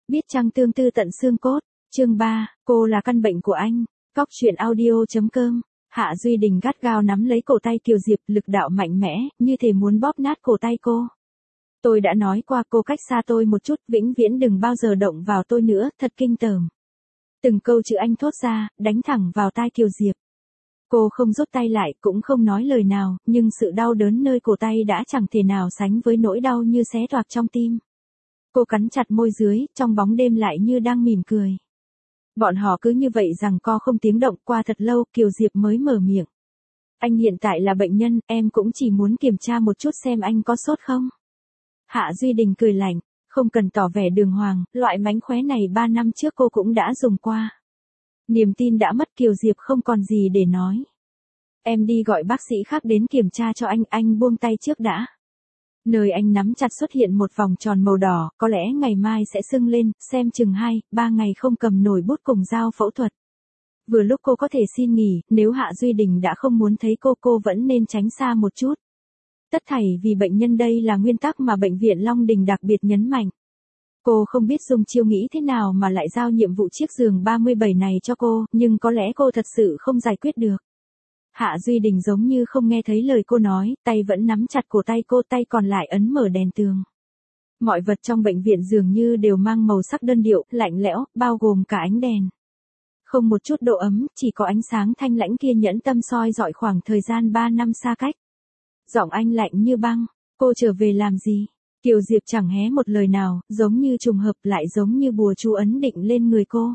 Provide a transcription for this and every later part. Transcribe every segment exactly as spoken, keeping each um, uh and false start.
Biết chăng tương tư tận xương cốt. Chương ba, cô là căn bệnh của anh. Cóc truyện audio.com. Hạ Duy Đình gắt gao nắm lấy cổ tay Kiều Diệp, lực đạo mạnh mẽ, như thể muốn bóp nát cổ tay cô. Tôi đã nói qua cô cách xa tôi một chút, vĩnh viễn đừng bao giờ động vào tôi nữa, thật kinh tởm. Từng câu chữ anh thốt ra, đánh thẳng vào tai Kiều Diệp. Cô không rút tay lại, cũng không nói lời nào, nhưng sự đau đớn nơi cổ tay đã chẳng thể nào sánh với nỗi đau như xé toạc trong tim. Cô cắn chặt môi dưới, trong bóng đêm lại như đang mỉm cười. Bọn họ cứ như vậy giằng co không tiếng động, qua thật lâu, Kiều Diệp mới mở miệng. Anh hiện tại là bệnh nhân, em cũng chỉ muốn kiểm tra một chút xem anh có sốt không. Hạ Duy Đình cười lạnh, không cần tỏ vẻ đường hoàng, loại mánh khóe này ba năm trước cô cũng đã dùng qua. Niềm tin đã mất, Kiều Diệp không còn gì để nói. Em đi gọi bác sĩ khác đến kiểm tra cho anh, anh buông tay trước đã. Nơi anh nắm chặt xuất hiện một vòng tròn màu đỏ, có lẽ ngày mai sẽ sưng lên, xem chừng hai, ba ngày không cầm nổi bút cùng dao phẫu thuật. Vừa lúc cô có thể xin nghỉ, nếu Hạ Duy Đình đã không muốn thấy cô, cô vẫn nên tránh xa một chút. Tất thảy vì bệnh nhân, đây là nguyên tắc mà bệnh viện Long Đình đặc biệt nhấn mạnh. Cô không biết Dung Chiêu nghĩ thế nào mà lại giao nhiệm vụ chiếc giường ba mươi bảy này cho cô, nhưng có lẽ cô thật sự không giải quyết được. Hạ Duy Đình giống như không nghe thấy lời cô nói, tay vẫn nắm chặt cổ tay cô, tay còn lại ấn mở đèn tường. Mọi vật trong bệnh viện dường như đều mang màu sắc đơn điệu, lạnh lẽo, bao gồm cả ánh đèn. Không một chút độ ấm, chỉ có ánh sáng thanh lãnh kia nhẫn tâm soi dọi khoảng thời gian ba năm xa cách. Giọng anh lạnh như băng, cô trở về làm gì? Kiều Diệp chẳng hé một lời nào, giống như trùng hợp lại giống như bùa chú ấn định lên người cô.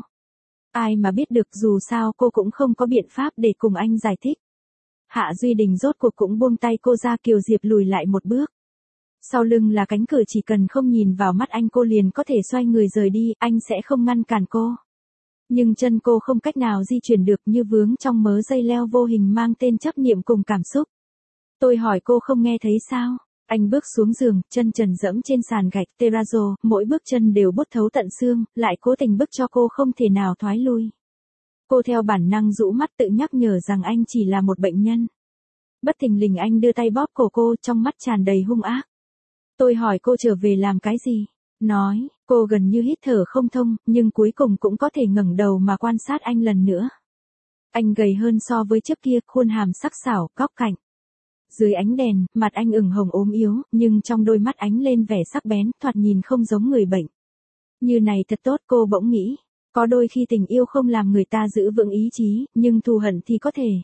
Ai mà biết được, dù sao cô cũng không có biện pháp để cùng anh giải thích. Hạ Duy Đình rốt cuộc cũng buông tay cô ra, Kiều Diệp lùi lại một bước. Sau lưng là cánh cửa, chỉ cần không nhìn vào mắt anh cô liền có thể xoay người rời đi, anh sẽ không ngăn cản cô. Nhưng chân cô không cách nào di chuyển được, như vướng trong mớ dây leo vô hình mang tên chấp niệm cùng cảm xúc. Tôi hỏi cô không nghe thấy sao? Anh bước xuống giường, chân trần dẫm trên sàn gạch terrazzo, mỗi bước chân đều buốt thấu tận xương, lại cố tình bức cho cô không thể nào thoái lui. Cô theo bản năng rũ mắt, tự nhắc nhở rằng anh chỉ là một bệnh nhân. Bất thình lình anh đưa tay bóp cổ cô, trong mắt tràn đầy hung ác. Tôi hỏi cô trở về làm cái gì? Nói, cô gần như hít thở không thông, nhưng cuối cùng cũng có thể ngẩng đầu mà quan sát anh lần nữa. Anh gầy hơn so với trước kia, khuôn hàm sắc sảo, góc cạnh. Dưới ánh đèn, mặt anh ửng hồng ốm yếu, nhưng trong đôi mắt ánh lên vẻ sắc bén, thoạt nhìn không giống người bệnh. Như này thật tốt, cô bỗng nghĩ. Có đôi khi tình yêu không làm người ta giữ vững ý chí, nhưng thù hận thì có thể.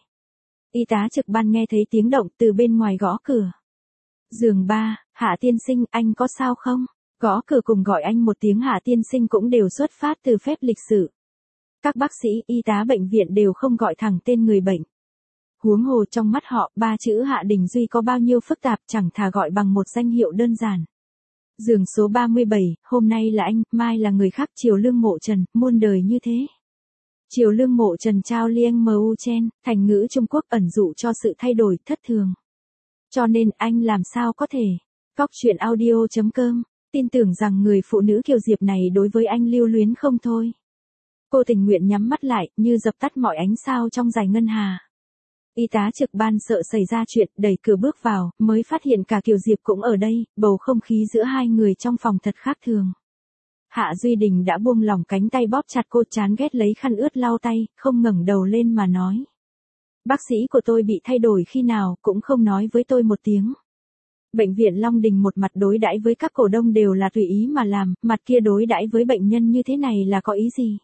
Y tá trực ban nghe thấy tiếng động từ bên ngoài gõ cửa. Giường ba, Hạ tiên sinh, anh có sao không? Gõ cửa cùng gọi anh một tiếng Hạ tiên sinh cũng đều xuất phát từ phép lịch sự. Các bác sĩ, y tá bệnh viện đều không gọi thẳng tên người bệnh. Huống hồ trong mắt họ, ba chữ Hạ Đình Duy có bao nhiêu phức tạp, chẳng thà gọi bằng một danh hiệu đơn giản. Giường số ba mươi bảy, hôm nay là anh, mai là người khác, Triều Lương Mộ Trần, muôn đời như thế. Triều Lương Mộ Trần Trao Liêng Mu Chen, thành ngữ Trung Quốc ẩn dụ cho sự thay đổi, thất thường. Cho nên anh làm sao có thể. Cóc truyện audio.com, tin tưởng rằng người phụ nữ Kiều Diệp này đối với anh lưu luyến không thôi. Cô tình nguyện nhắm mắt lại, như dập tắt mọi ánh sao trong dải ngân hà. Y tá trực ban sợ xảy ra chuyện, đẩy cửa bước vào, mới phát hiện cả Kiều Diệp cũng ở đây, bầu không khí giữa hai người trong phòng thật khác thường. Hạ Duy Đình đã buông lỏng cánh tay bóp chặt cô, chán ghét lấy khăn ướt lau tay, không ngẩng đầu lên mà nói. Bác sĩ của tôi bị thay đổi khi nào, cũng không nói với tôi một tiếng. Bệnh viện Long Đình một mặt đối đãi với các cổ đông đều là tùy ý mà làm, mặt kia đối đãi với bệnh nhân như thế này là có ý gì?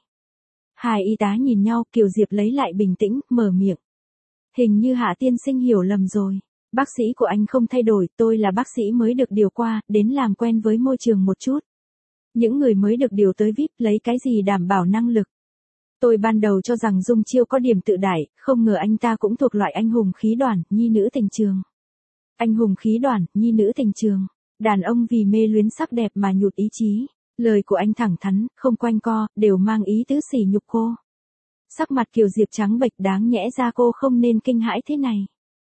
Hai y tá nhìn nhau, Kiều Diệp lấy lại bình tĩnh, mở miệng. Hình như Hạ tiên sinh hiểu lầm rồi. Bác sĩ của anh không thay đổi, tôi là bác sĩ mới được điều qua, đến làm quen với môi trường một chút. Những người mới được điều tới víp lấy cái gì đảm bảo năng lực. Tôi ban đầu cho rằng Dung Chiêu có điểm tự đại, không ngờ anh ta cũng thuộc loại anh hùng khí đoàn, nhi nữ tình trường. Anh hùng khí đoàn, nhi nữ tình trường. Đàn ông vì mê luyến sắc đẹp mà nhụt ý chí. Lời của anh thẳng thắn, không quanh co, đều mang ý tứ sỉ nhục cô. Sắc mặt Kiều Diệp trắng bệch, đáng nhẽ ra cô không nên kinh hãi thế này.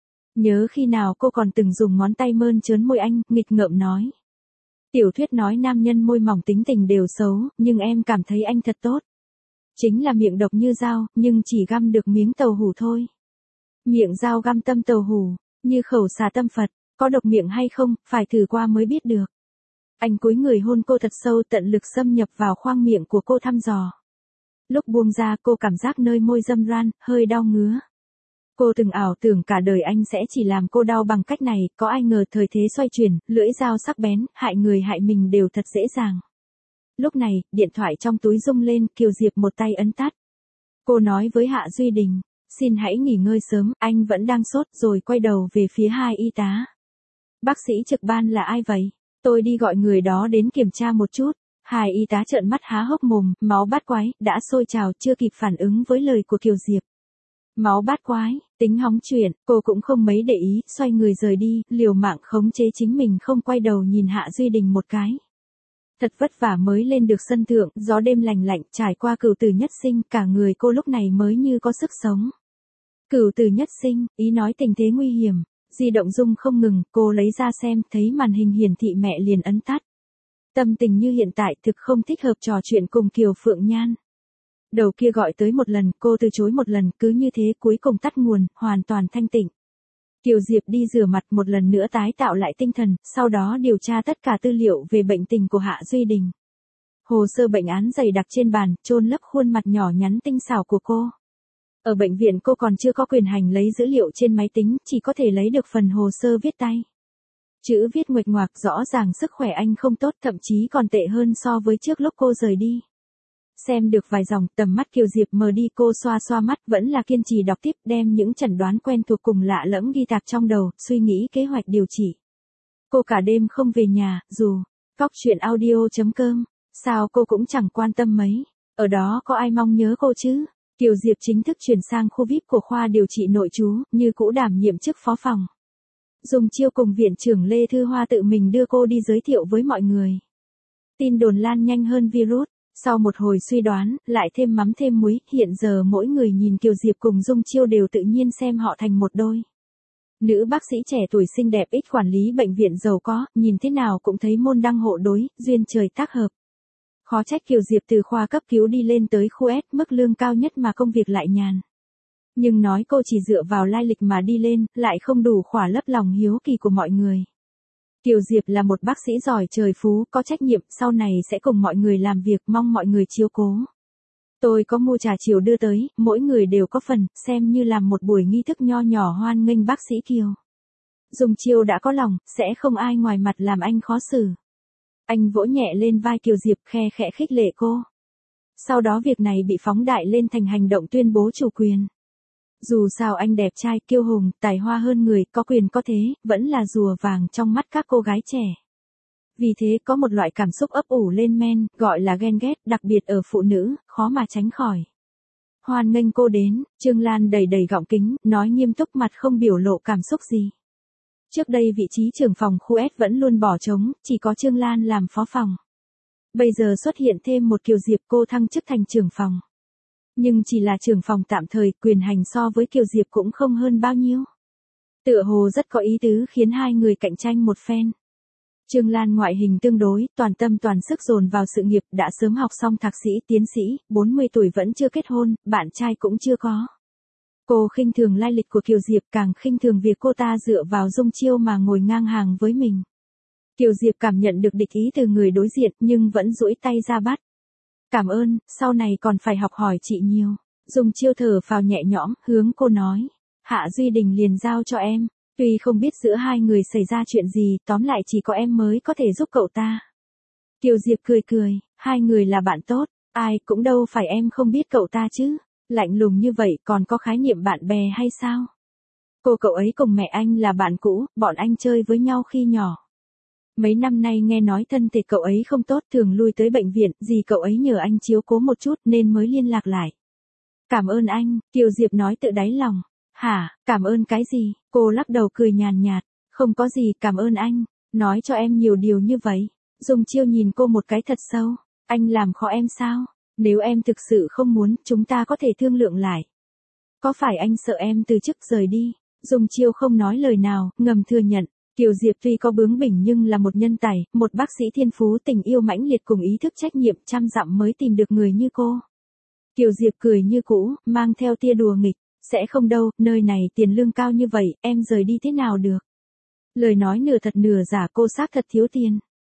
Nhớ khi nào cô còn từng dùng ngón tay mơn trớn môi anh, nghịch ngợm nói. Tiểu thuyết nói nam nhân môi mỏng tính tình đều xấu, nhưng em cảm thấy anh thật tốt. Chính là miệng độc như dao, nhưng chỉ găm được miếng tàu hủ thôi. Miệng dao găm tâm tàu hủ, như khẩu xà tâm Phật, có độc miệng hay không, phải thử qua mới biết được. Anh cúi người hôn cô thật sâu, tận lực xâm nhập vào khoang miệng của cô thăm dò. Lúc buông ra cô cảm giác nơi môi râm ran, hơi đau ngứa. Cô từng ảo tưởng cả đời anh sẽ chỉ làm cô đau bằng cách này, có ai ngờ thời thế xoay chuyển, lưỡi dao sắc bén, hại người hại mình đều thật dễ dàng. Lúc này, điện thoại trong túi rung lên, Kiều Diệp một tay ấn tắt. Cô nói với Hạ Duy Đình, xin hãy nghỉ ngơi sớm, anh vẫn đang sốt, rồi quay đầu về phía hai y tá. Bác sĩ trực ban là ai vậy? Tôi đi gọi người đó đến kiểm tra một chút. Hai y tá trợn mắt há hốc mồm, máu bát quái, đã sôi trào, chưa kịp phản ứng với lời của Kiều Diệp. Máu bát quái, tính hóng chuyện, cô cũng không mấy để ý, xoay người rời đi, liều mạng khống chế chính mình không quay đầu nhìn Hạ Duy Đình một cái. Thật vất vả mới lên được sân thượng, gió đêm lành lạnh, trải qua cửu tử nhất sinh, cả người cô lúc này mới như có sức sống. Cửu tử nhất sinh, ý nói tình thế nguy hiểm, di động rung không ngừng, cô lấy ra xem, thấy màn hình hiển thị mẹ liền ấn tắt. Tâm tình như hiện tại thực không thích hợp trò chuyện cùng Kiều Phượng Nhan. Đầu kia gọi tới một lần, cô từ chối một lần, cứ như thế cuối cùng tắt nguồn, hoàn toàn thanh tịnh. Kiều Diệp đi rửa mặt một lần nữa tái tạo lại tinh thần, sau đó điều tra tất cả tư liệu về bệnh tình của Hạ Duy Đình. Hồ sơ bệnh án dày đặc trên bàn, chôn lấp khuôn mặt nhỏ nhắn tinh xảo của cô. Ở bệnh viện cô còn chưa có quyền hành lấy dữ liệu trên máy tính, chỉ có thể lấy được phần hồ sơ viết tay. Chữ viết nguệch ngoạc, rõ ràng sức khỏe anh không tốt, thậm chí còn tệ hơn so với trước lúc cô rời đi. Xem được vài dòng, tầm mắt Kiều Diệp mờ đi, cô xoa xoa mắt, vẫn là kiên trì đọc tiếp, đem những chẩn đoán quen thuộc cùng lạ lẫm ghi tạc trong đầu, suy nghĩ kế hoạch điều trị. Cô cả đêm không về nhà, dù Cóc truyện audio chấm com, sao cô cũng chẳng quan tâm mấy, ở đó có ai mong nhớ cô chứ. Kiều Diệp chính thức chuyển sang khu vi ai pi của khoa điều trị nội trú, như cũ đảm nhiệm chức phó phòng. Dung Chiêu cùng viện trưởng Lê Thư Hoa tự mình đưa cô đi giới thiệu với mọi người. Tin đồn lan nhanh hơn virus. Sau một hồi suy đoán, lại thêm mắm thêm muối, hiện giờ mỗi người nhìn Kiều Diệp cùng Dung Chiêu đều tự nhiên xem họ thành một đôi. Nữ bác sĩ trẻ tuổi xinh đẹp ít quản lý bệnh viện giàu có, nhìn thế nào cũng thấy môn đăng hộ đối, duyên trời tác hợp. Khó trách Kiều Diệp từ khoa cấp cứu đi lên tới khu S, mức lương cao nhất mà công việc lại nhàn. Nhưng nói cô chỉ dựa vào lai lịch mà đi lên, lại không đủ khỏa lấp lòng hiếu kỳ của mọi người. Kiều Diệp là một bác sĩ giỏi trời phú, có trách nhiệm, sau này sẽ cùng mọi người làm việc, mong mọi người chiếu cố. Tôi có mua trà chiều đưa tới, mỗi người đều có phần, xem như làm một buổi nghi thức nho nhỏ hoan nghênh bác sĩ Kiều. Dung Chiêu đã có lòng, sẽ không ai ngoài mặt làm anh khó xử. Anh vỗ nhẹ lên vai Kiều Diệp, khe khẽ khích lệ cô. Sau đó việc này bị phóng đại lên thành hành động tuyên bố chủ quyền. Dù sao anh đẹp trai, kiêu hùng, tài hoa hơn người, có quyền có thế, vẫn là rùa vàng trong mắt các cô gái trẻ. Vì thế có một loại cảm xúc ấp ủ lên men, gọi là ghen ghét, đặc biệt ở phụ nữ, khó mà tránh khỏi. Hoan nghênh cô đến, Trương Lan đầy đầy gọng kính, nói nghiêm túc, mặt không biểu lộ cảm xúc gì. Trước đây vị trí trưởng phòng khu S vẫn luôn bỏ trống, chỉ có Trương Lan làm phó phòng. Bây giờ xuất hiện thêm một Kiều Diệp, cô thăng chức thành trưởng phòng. Nhưng chỉ là trưởng phòng tạm thời, quyền hành so với Kiều Diệp cũng không hơn bao nhiêu. Tựa hồ rất có ý tứ, khiến hai người cạnh tranh một phen. Trương Lan ngoại hình tương đối, toàn tâm toàn sức dồn vào sự nghiệp, đã sớm học xong thạc sĩ, tiến sĩ, bốn mươi tuổi vẫn chưa kết hôn, bạn trai cũng chưa có. Cô khinh thường lai lịch của Kiều Diệp, càng khinh thường việc cô ta dựa vào Dung Chiêu mà ngồi ngang hàng với mình. Kiều Diệp cảm nhận được địch ý từ người đối diện, nhưng vẫn duỗi tay ra bắt. Cảm ơn, sau này còn phải học hỏi chị nhiều. Dung Chiêu thở phào nhẹ nhõm, hướng cô nói. Hạ Duy Đình liền giao cho em. Tuy không biết giữa hai người xảy ra chuyện gì, tóm lại chỉ có em mới có thể giúp cậu ta. Kiều Diệp cười cười, hai người là bạn tốt, ai cũng đâu phải em không biết cậu ta chứ. Lạnh lùng như vậy còn có khái niệm bạn bè hay sao? Cô cậu ấy cùng mẹ anh là bạn cũ, bọn anh chơi với nhau khi nhỏ. Mấy năm nay nghe nói thân thể cậu ấy không tốt, thường lui tới bệnh viện, gì cậu ấy nhờ anh chiếu cố một chút nên mới liên lạc lại. Cảm ơn anh, Kiều Diệp nói tự đáy lòng. Hả, cảm ơn cái gì? Cô lắc đầu cười nhàn nhạt. Không có gì, cảm ơn anh. Nói cho em nhiều điều như vậy. Dung Chiêu nhìn cô một cái thật sâu. Anh làm khó em sao? Nếu em thực sự không muốn, chúng ta có thể thương lượng lại. Có phải anh sợ em từ chức rời đi? Dung Chiêu không nói lời nào, ngầm thừa nhận. Kiều Diệp tuy có bướng bỉnh nhưng là một nhân tài, một bác sĩ thiên phú, tình yêu mãnh liệt cùng ý thức trách nhiệm, trăm dặm mới tìm được người như cô. Kiều Diệp cười như cũ, mang theo tia đùa nghịch. Sẽ không đâu, nơi này tiền lương cao như vậy, em rời đi thế nào được? Lời nói nửa thật nửa giả, cô xác thật thiếu tiền.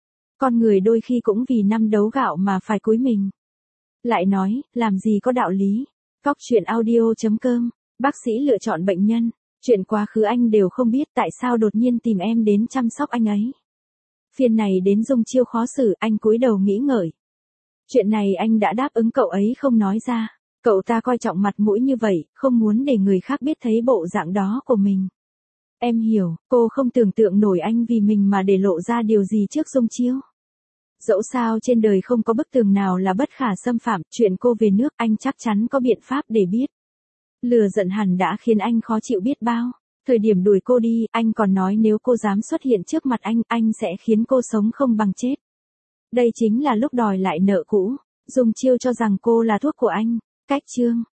Con người đôi khi cũng vì năm đấu gạo mà phải cúi mình. Lại nói, làm gì có đạo lý. Cóc truyện audio.com, bác sĩ lựa chọn bệnh nhân. Chuyện quá khứ anh đều không biết tại sao đột nhiên tìm em đến chăm sóc anh ấy. Phiên này đến Dung Chiêu khó xử, anh cúi đầu nghĩ ngợi. Chuyện này anh đã đáp ứng cậu ấy không nói ra. Cậu ta coi trọng mặt mũi như vậy, không muốn để người khác biết thấy bộ dạng đó của mình. Em hiểu, cô không tưởng tượng nổi anh vì mình mà để lộ ra điều gì trước Dung Chiêu. Dẫu sao trên đời không có bức tường nào là bất khả xâm phạm, chuyện cô về nước anh chắc chắn có biện pháp để biết. Lừa giận hẳn đã khiến anh khó chịu biết bao. Thời điểm đuổi cô đi, anh còn nói nếu cô dám xuất hiện trước mặt anh, anh sẽ khiến cô sống không bằng chết. Đây chính là lúc đòi lại nợ cũ. Dung Chiêu cho rằng cô là thuốc của anh. Cách chương.